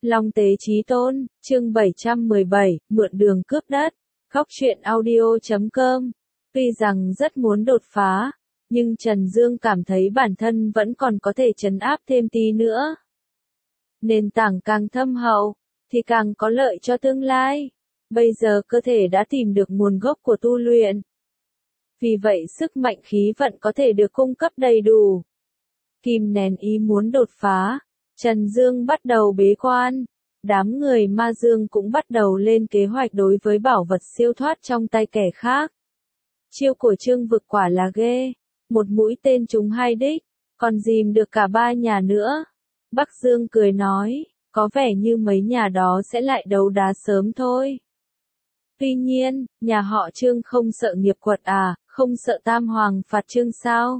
Long Tế Chí Tôn, chương 717, mượn đường cướp đất. Góc truyện audio.com. Tuy rằng rất muốn đột phá, nhưng Trần Dương cảm thấy bản thân vẫn còn có thể trấn áp thêm tí nữa. Nền tảng càng thâm hậu, thì càng có lợi cho tương lai. Bây giờ cơ thể đã tìm được nguồn gốc của tu luyện. Vì vậy sức mạnh khí vận có thể được cung cấp đầy đủ. Kìm nén ý muốn đột phá, Trần Dương bắt đầu bế quan. Đám người ma dương cũng bắt đầu lên kế hoạch đối với bảo vật siêu thoát trong tay kẻ khác. Chiêu của Trương Vực quả là ghê, một mũi tên trúng hai đích, còn dìm được cả ba nhà nữa. Bắc Dương cười nói, có vẻ như mấy nhà đó sẽ lại đấu đá sớm thôi. Tuy nhiên, nhà họ Trương không sợ nghiệp quật à, không sợ tam hoàng phạt Trương sao?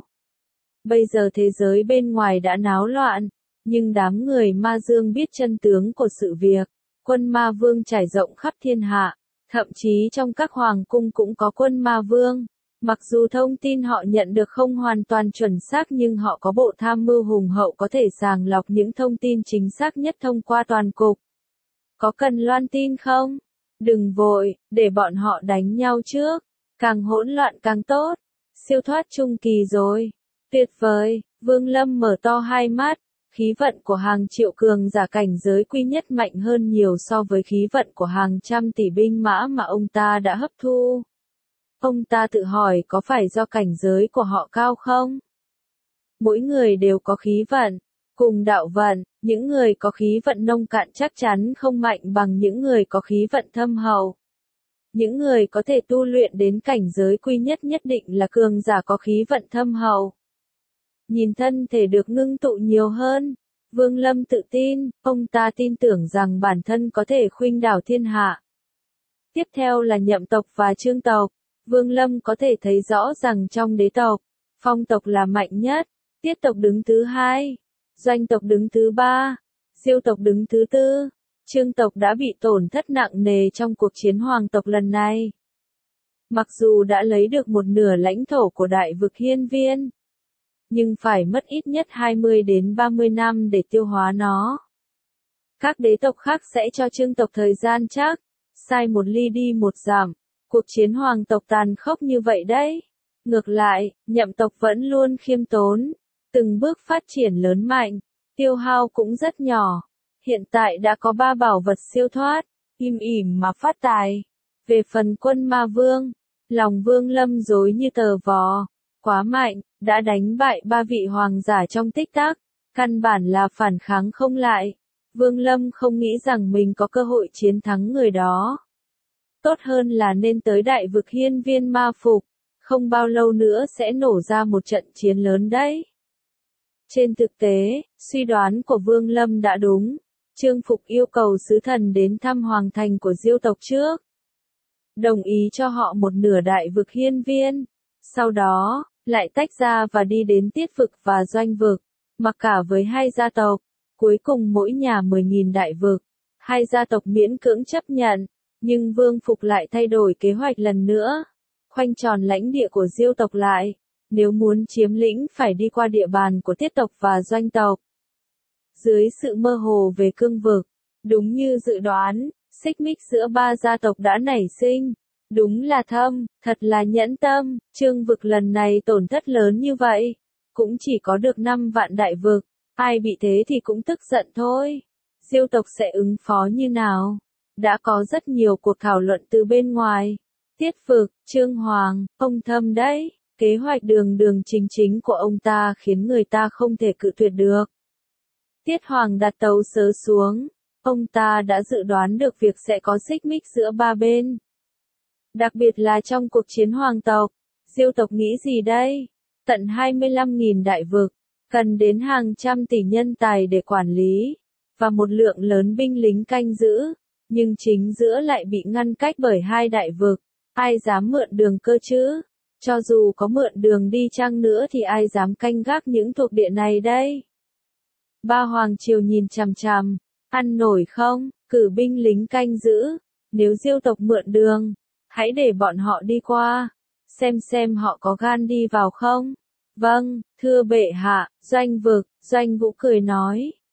Bây giờ thế giới bên ngoài đã náo loạn, nhưng đám người ma dương biết chân tướng của sự việc. Quân ma vương trải rộng khắp thiên hạ, thậm chí trong các hoàng cung cũng có quân ma vương. Mặc dù thông tin họ nhận được không hoàn toàn chuẩn xác nhưng họ có bộ tham mưu hùng hậu có thể sàng lọc những thông tin chính xác nhất thông qua toàn cục. Có cần loan tin không? Đừng vội, để bọn họ đánh nhau trước. Càng hỗn loạn càng tốt. Siêu thoát trung kỳ rồi. Tuyệt vời, Vương Lâm mở to hai mắt. Khí vận của hàng triệu cường giả cảnh giới quy nhất mạnh hơn nhiều so với khí vận của hàng trăm tỷ binh mã mà ông ta đã hấp thu. Ông ta tự hỏi có phải do cảnh giới của họ cao không? Mỗi người đều có khí vận, cùng đạo vận, những người có khí vận nông cạn chắc chắn không mạnh bằng những người có khí vận thâm hậu. Những người có thể tu luyện đến cảnh giới quy nhất nhất định là cường giả có khí vận thâm hậu. Nhìn thân thể được ngưng tụ nhiều hơn, Vương Lâm tự tin, ông ta tin tưởng rằng bản thân có thể khuynh đảo thiên hạ. Tiếp theo là Nhậm tộc và Trương tộc. Vương Lâm có thể thấy rõ rằng trong đế tộc, Phong tộc là mạnh nhất, Tiết tộc đứng thứ hai, Doanh tộc đứng thứ ba, Diêu tộc đứng thứ tư. Trương tộc đã bị tổn thất nặng nề trong cuộc chiến hoàng tộc lần này. Mặc dù đã lấy được một nửa lãnh thổ của đại vực Hiên Viên, nhưng phải mất ít nhất 20 đến 30 năm để tiêu hóa nó. Các đế tộc khác sẽ cho Trương tộc thời gian chắc, sai một ly đi một giảm. Cuộc chiến hoàng tộc tàn khốc như vậy đấy. Ngược lại, Nhậm tộc vẫn luôn khiêm tốn, từng bước phát triển lớn mạnh, tiêu hao cũng rất nhỏ. Hiện tại đã có 3 bảo vật siêu thoát, im ỉm mà phát tài. Về phần quân ma vương, lòng Vương Lâm rối như tờ vò, quá mạnh, đã đánh bại 3 vị hoàng giả trong tích tắc, căn bản là phản kháng không lại. Vương Lâm không nghĩ rằng mình có cơ hội chiến thắng người đó. Tốt hơn là nên tới đại vực Hiên Viên ma phục, không bao lâu nữa sẽ nổ ra một trận chiến lớn đấy. Trên thực tế, suy đoán của Vương Lâm đã đúng. Trương Phục yêu cầu sứ thần đến thăm hoàng thành của Diêu tộc trước, đồng ý cho họ một nửa đại vực Hiên Viên, sau đó lại tách ra và đi đến Tiết vực và Doanh vực, mặc cả với hai gia tộc, cuối cùng mỗi nhà 10.000 đại vực. Hai gia tộc miễn cưỡng chấp nhận, nhưng Vương Phục lại thay đổi kế hoạch lần nữa, khoanh tròn lãnh địa của Diêu tộc lại, nếu muốn chiếm lĩnh phải đi qua địa bàn của Tiết tộc và Doanh tộc. Dưới sự mơ hồ về cương vực, đúng như dự đoán, xích mích giữa 3 gia tộc đã nảy sinh. Đúng là thâm, thật là nhẫn tâm, Trương vực lần này tổn thất lớn như vậy, cũng chỉ có được 5 vạn đại vực, ai bị thế thì cũng tức giận thôi. Diêu tộc sẽ ứng phó như nào? Đã có rất nhiều cuộc thảo luận từ bên ngoài. Tiết vực, Trương Hoàng, ông Thâm đấy, kế hoạch đường đường chính chính của ông ta khiến người ta không thể cự tuyệt được. Tiết Hoàng đặt tấu sớ xuống, ông ta đã dự đoán được việc sẽ có xích mích giữa 3 bên. Đặc biệt là trong cuộc chiến hoàng tộc, Diêu tộc nghĩ gì đây? Tận 25.000 đại vực, cần đến hàng trăm tỷ nhân tài để quản lý, và một lượng lớn binh lính canh giữ, nhưng chính giữa lại bị ngăn cách bởi 2 đại vực, ai dám mượn đường cơ chứ? Cho dù có mượn đường đi chăng nữa thì ai dám canh gác những thuộc địa này đây? 3 hoàng triều nhìn chằm chằm, ăn nổi không, cử binh lính canh giữ, nếu Diêu tộc mượn đường, hãy để bọn họ đi qua, xem họ có gan đi vào không. Vâng, thưa bệ hạ. Doanh vực, Doanh Vũ cười nói,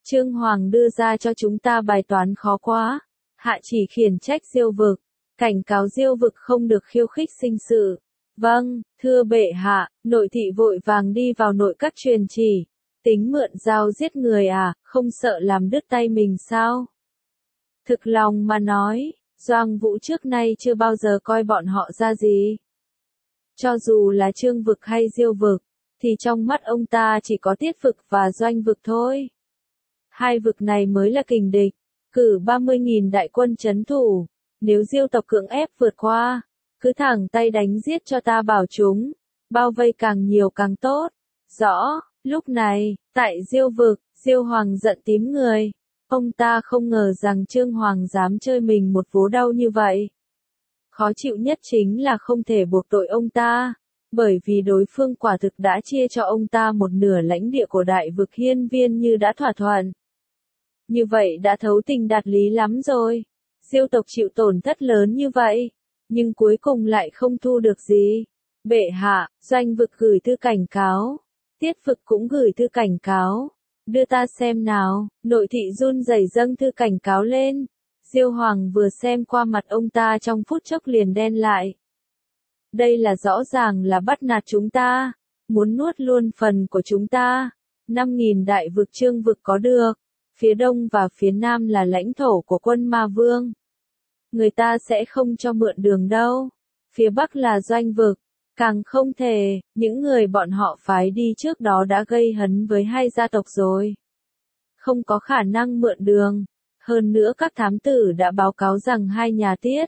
Trương Hoàng đưa ra cho chúng ta bài toán khó quá. Hạ chỉ khiển trách Diêu Vực, cảnh cáo Diêu Vực không được khiêu khích sinh sự. Vâng, thưa bệ hạ, nội thị vội vàng đi vào nội các truyền chỉ. Tính mượn dao giết người à, không sợ làm đứt tay mình sao? Thực lòng mà nói, Doang Vũ trước nay chưa bao giờ coi bọn họ ra gì. Cho dù là Trương Vực hay Diêu Vực, thì trong mắt ông ta chỉ có Tiết Vực và Doanh Vực thôi. Hai vực này mới là kình địch, cử 30.000 đại quân trấn thủ, nếu Diêu tộc cưỡng ép vượt qua, cứ thẳng tay đánh giết cho ta bảo chúng, bao vây càng nhiều càng tốt. Rõ, lúc này, tại Diêu Vực, Diêu Hoàng giận tím người, ông ta không ngờ rằng Trương Hoàng dám chơi mình một vố đau như vậy. Khó chịu nhất chính là không thể buộc tội ông ta, bởi vì đối phương quả thực đã chia cho ông ta một nửa lãnh địa của đại vực Hiên Viên như đã thỏa thuận. Như vậy đã thấu tình đạt lý lắm rồi. Diêu tộc chịu tổn thất lớn như vậy, nhưng cuối cùng lại không thu được gì. Bệ hạ, Doanh Vực gửi thư cảnh cáo, Tiết Vực cũng gửi thư cảnh cáo. Đưa ta xem nào, nội thị run rẩy dâng thư cảnh cáo lên. Diêu Hoàng vừa xem qua mặt ông ta trong phút chốc liền đen lại. Đây là rõ ràng là bắt nạt chúng ta, muốn nuốt luôn phần của chúng ta. 5.000 đại vực Trương Vực có được, phía đông và phía nam là lãnh thổ của quân Ma Vương. Người ta sẽ không cho mượn đường đâu. Phía bắc là Doanh Vực, càng không thể, những người bọn họ phái đi trước đó đã gây hấn với hai gia tộc rồi. Không có khả năng mượn đường. Hơn nữa các thám tử đã báo cáo rằng hai nhà Tiết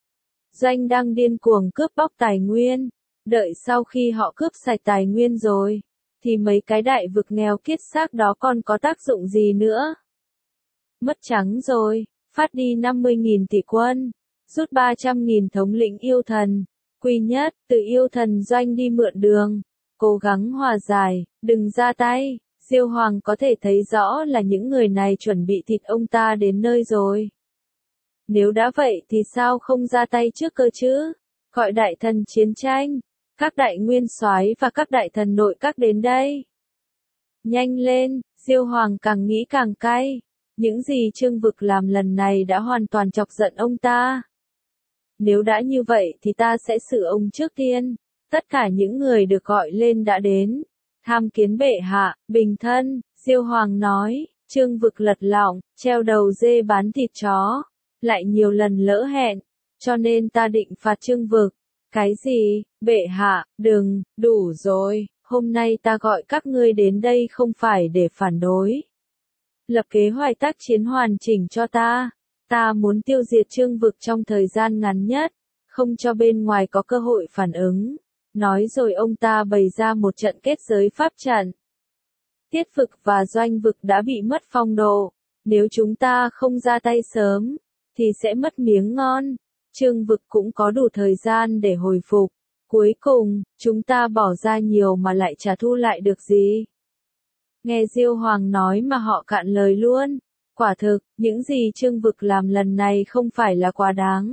Doanh đang điên cuồng cướp bóc tài nguyên. Đợi sau khi họ cướp sạch tài nguyên rồi, thì mấy cái đại vực nghèo kiết xác đó còn có tác dụng gì nữa. Mất trắng rồi, phát đi 50.000 tỷ quân, rút 300.000 thống lĩnh yêu thần. Quy Nhất, từ yêu thần Doanh đi mượn đường, cố gắng hòa giải, đừng ra tay. Diêu Hoàng có thể thấy rõ là những người này chuẩn bị thịt ông ta đến nơi rồi. Nếu đã vậy thì sao không ra tay trước cơ chứ? Gọi đại thần chiến tranh, các đại nguyên soái và các đại thần nội các đến đây. Nhanh lên, Diêu Hoàng càng nghĩ càng cay. Những gì Trương Vực làm lần này đã hoàn toàn chọc giận ông ta. Nếu đã như vậy thì ta sẽ xử ông trước tiên. Tất cả những người được gọi lên đã đến. Tham kiến bệ hạ, bình thân, Diêu Hoàng nói. Trương Vực lật lọng, treo đầu dê bán thịt chó. Lại nhiều lần lỡ hẹn, cho nên ta định phạt Trương Vực. Cái gì, bệ hạ, đừng, đủ rồi, hôm nay ta gọi các ngươi đến đây không phải để phản đối. Lập kế hoạch tác chiến hoàn chỉnh cho ta. Ta muốn tiêu diệt Trương Vực trong thời gian ngắn nhất, không cho bên ngoài có cơ hội phản ứng. Nói rồi ông ta bày ra một trận kết giới pháp trận. Tiết Vực và Doanh Vực đã bị mất phong độ. Nếu chúng ta không ra tay sớm, thì sẽ mất miếng ngon. Trương Vực cũng có đủ thời gian để hồi phục. Cuối cùng, chúng ta bỏ ra nhiều mà lại trả thu lại được gì? Nghe Diêu Hoàng nói mà họ cạn lời luôn. Quả thực, những gì Trương Vực làm lần này không phải là quá đáng,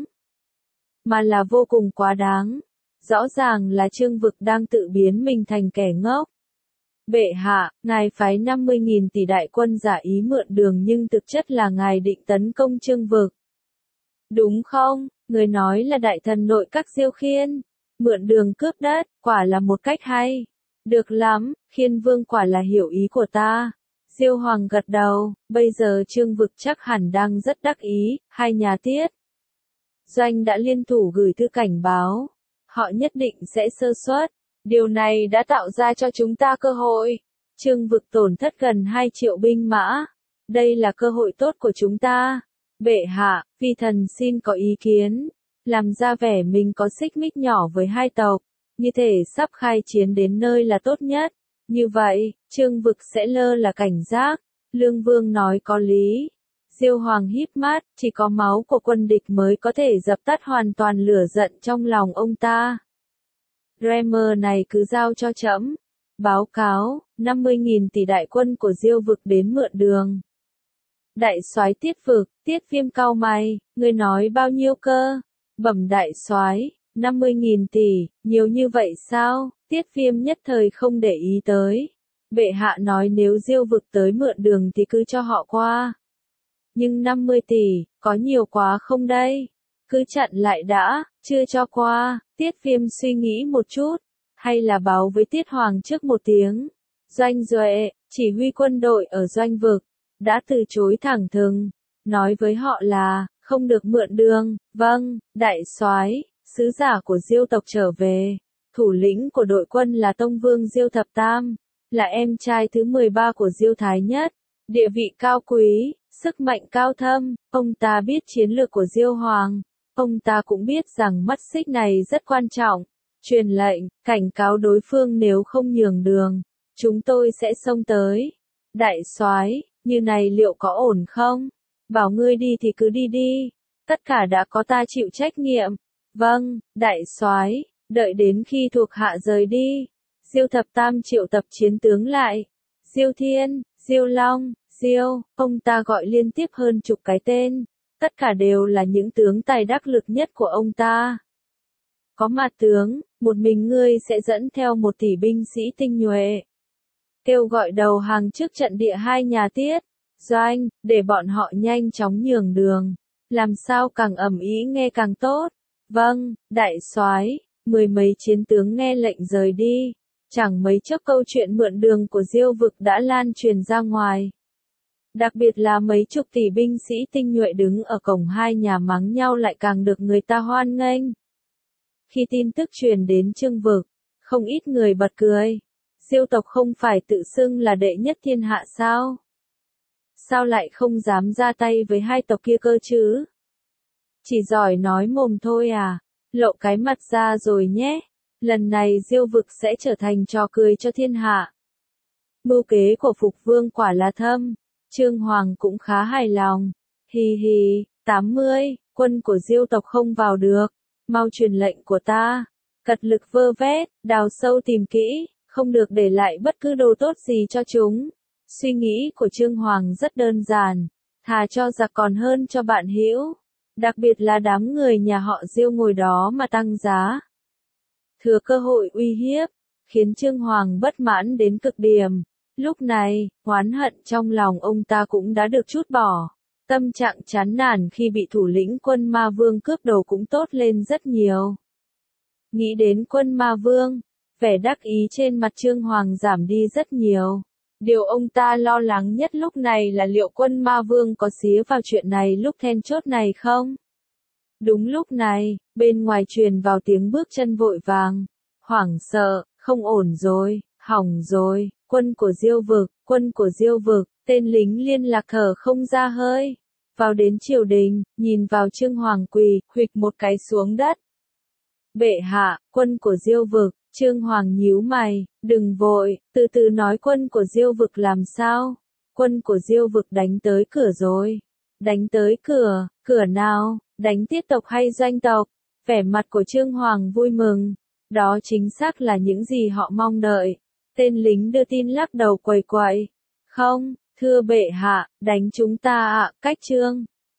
mà là vô cùng quá đáng. Rõ ràng là Trương Vực đang tự biến mình thành kẻ ngốc. Bệ hạ, ngài phái 50.000 tỷ đại quân giả ý mượn đường nhưng thực chất là ngài định tấn công Trương Vực. Đúng không? Người nói là đại thần nội các Diêu Khiên. Mượn đường cướp đất, quả là một cách hay. Được lắm, Khiên Vương quả là hiểu ý của ta. Diêu Hoàng gật đầu, bây giờ Trương Vực chắc hẳn đang rất đắc ý, hai nhà Tiết Doanh đã liên thủ gửi thư cảnh báo. Họ nhất định sẽ sơ suất. Điều này đã tạo ra cho chúng ta cơ hội. Trương Vực tổn thất gần 2 triệu binh mã. Đây là cơ hội tốt của chúng ta. Bệ hạ, vi thần xin có ý kiến. Làm ra vẻ mình có xích mích nhỏ với hai tộc. Như thể sắp khai chiến đến nơi là tốt nhất. Như vậy, Trương Vực sẽ lơ là cảnh giác. Lương Vương nói có lý. Diêu Hoàng híp mắt, chỉ có máu của quân địch mới có thể dập tắt hoàn toàn lửa giận trong lòng ông ta. Dremer này cứ giao cho trẫm. Báo cáo, 50.000 tỷ đại quân của Diêu Vực đến mượn đường. Đại soái Tiết Vực, Tiết Viêm cau mày, ngươi nói bao nhiêu cơ? Bẩm đại soái, 50.000 tỷ, nhiều như vậy sao? Tiết Viêm nhất thời không để ý tới. Bệ hạ nói nếu Diêu vực tới mượn đường thì cứ cho họ qua. Nhưng 50 tỷ, có nhiều quá không đây? Cứ chặn lại đã, chưa cho qua. Tiết Viêm suy nghĩ một chút, hay là báo với Tiết Hoàng trước một tiếng. Doanh Duệ, chỉ huy quân đội ở doanh vực, đã từ chối thẳng thừng, nói với họ là, không được mượn đường. Vâng, đại soái, sứ giả của Diêu tộc trở về. Thủ lĩnh của đội quân là Tông Vương Diêu Thập Tam, là em trai thứ 13 của Diêu Thái Nhất, địa vị cao quý, sức mạnh cao thâm. Ông ta biết chiến lược của Diêu Hoàng, ông ta cũng biết rằng mắt xích này rất quan trọng. Truyền lệnh, cảnh cáo đối phương nếu không nhường đường, chúng tôi sẽ xông tới. Đại soái, như này liệu có ổn không? Bảo ngươi đi thì cứ đi đi, tất cả đã có ta chịu trách nhiệm. Vâng, đại soái, đợi đến khi thuộc hạ rời đi, Diêu Thập Tam triệu tập chiến tướng lại. Diêu Thiên, Diêu Long, Diêu, ông ta gọi liên tiếp hơn chục cái tên, tất cả đều là những tướng tài đắc lực nhất của ông ta. Có mặt tướng, một mình ngươi sẽ dẫn theo 1 tỷ binh sĩ tinh nhuệ. Kêu gọi đầu hàng trước trận địa 2 nhà Tiết, Doanh, để bọn họ nhanh chóng nhường đường. Làm sao càng ầm ĩ nghe càng tốt. Vâng, đại soái. 10 mấy chiến tướng nghe lệnh rời đi. Chẳng mấy chốc câu chuyện mượn đường của Diêu vực đã lan truyền ra ngoài. Đặc biệt là mấy chục tỷ binh sĩ tinh nhuệ đứng ở cổng 2 nhà mắng nhau lại càng được người ta hoan nghênh. Khi tin tức truyền đến Chương vực, không ít người bật cười. Diêu tộc không phải tự xưng là đệ nhất thiên hạ sao? Sao lại không dám ra tay với 2 tộc kia cơ chứ? Chỉ giỏi nói mồm thôi à? Lộ cái mặt ra rồi nhé. Lần này Diêu vực sẽ trở thành trò cười cho thiên hạ. Mưu kế của Phục Vương quả là thâm. Chương Hoàng cũng khá hài lòng. Hì hì, 80, quân của Diêu tộc không vào được. Mau truyền lệnh của ta. Cật lực vơ vét, đào sâu tìm kỹ, không được để lại bất cứ đồ tốt gì cho chúng. Suy nghĩ của Chương Hoàng rất đơn giản. Thà cho giặc còn hơn cho bạn hữu. Đặc biệt là đám người nhà họ Diêu ngồi đó mà tăng giá. Thừa cơ hội uy hiếp, khiến Chương Hoàng bất mãn đến cực điểm. Lúc này, oán hận trong lòng ông ta cũng đã được trút bỏ. Tâm trạng chán nản khi bị thủ lĩnh quân Ma Vương cướp đồ cũng tốt lên rất nhiều. Nghĩ đến quân Ma Vương, vẻ đắc ý trên mặt Chương Hoàng giảm đi rất nhiều. Điều ông ta lo lắng nhất lúc này là liệu quân Ma Vương có xía vào chuyện này lúc then chốt này không? Đúng lúc này, bên ngoài truyền vào tiếng bước chân vội vàng. Hoảng sợ, không ổn rồi, hỏng rồi, quân của Diêu vực, tên lính liên lạc thở không ra hơi. Vào đến triều đình, nhìn vào Chương Hoàng quỳ, huỵch một cái xuống đất. Bệ hạ, quân của Diêu vực. Chương Hoàng nhíu mày, đừng vội, từ từ nói quân của Diêu vực làm sao? Quân của Diêu vực đánh tới cửa rồi. Đánh tới cửa, cửa nào? Đánh Tiết tộc hay Doanh tộc? Vẻ mặt của Chương Hoàng vui mừng. Đó chính xác là những gì họ mong đợi. Tên lính đưa tin lắc đầu quầy quậy. Không, thưa bệ hạ, đánh chúng ta ạ, cách Chương.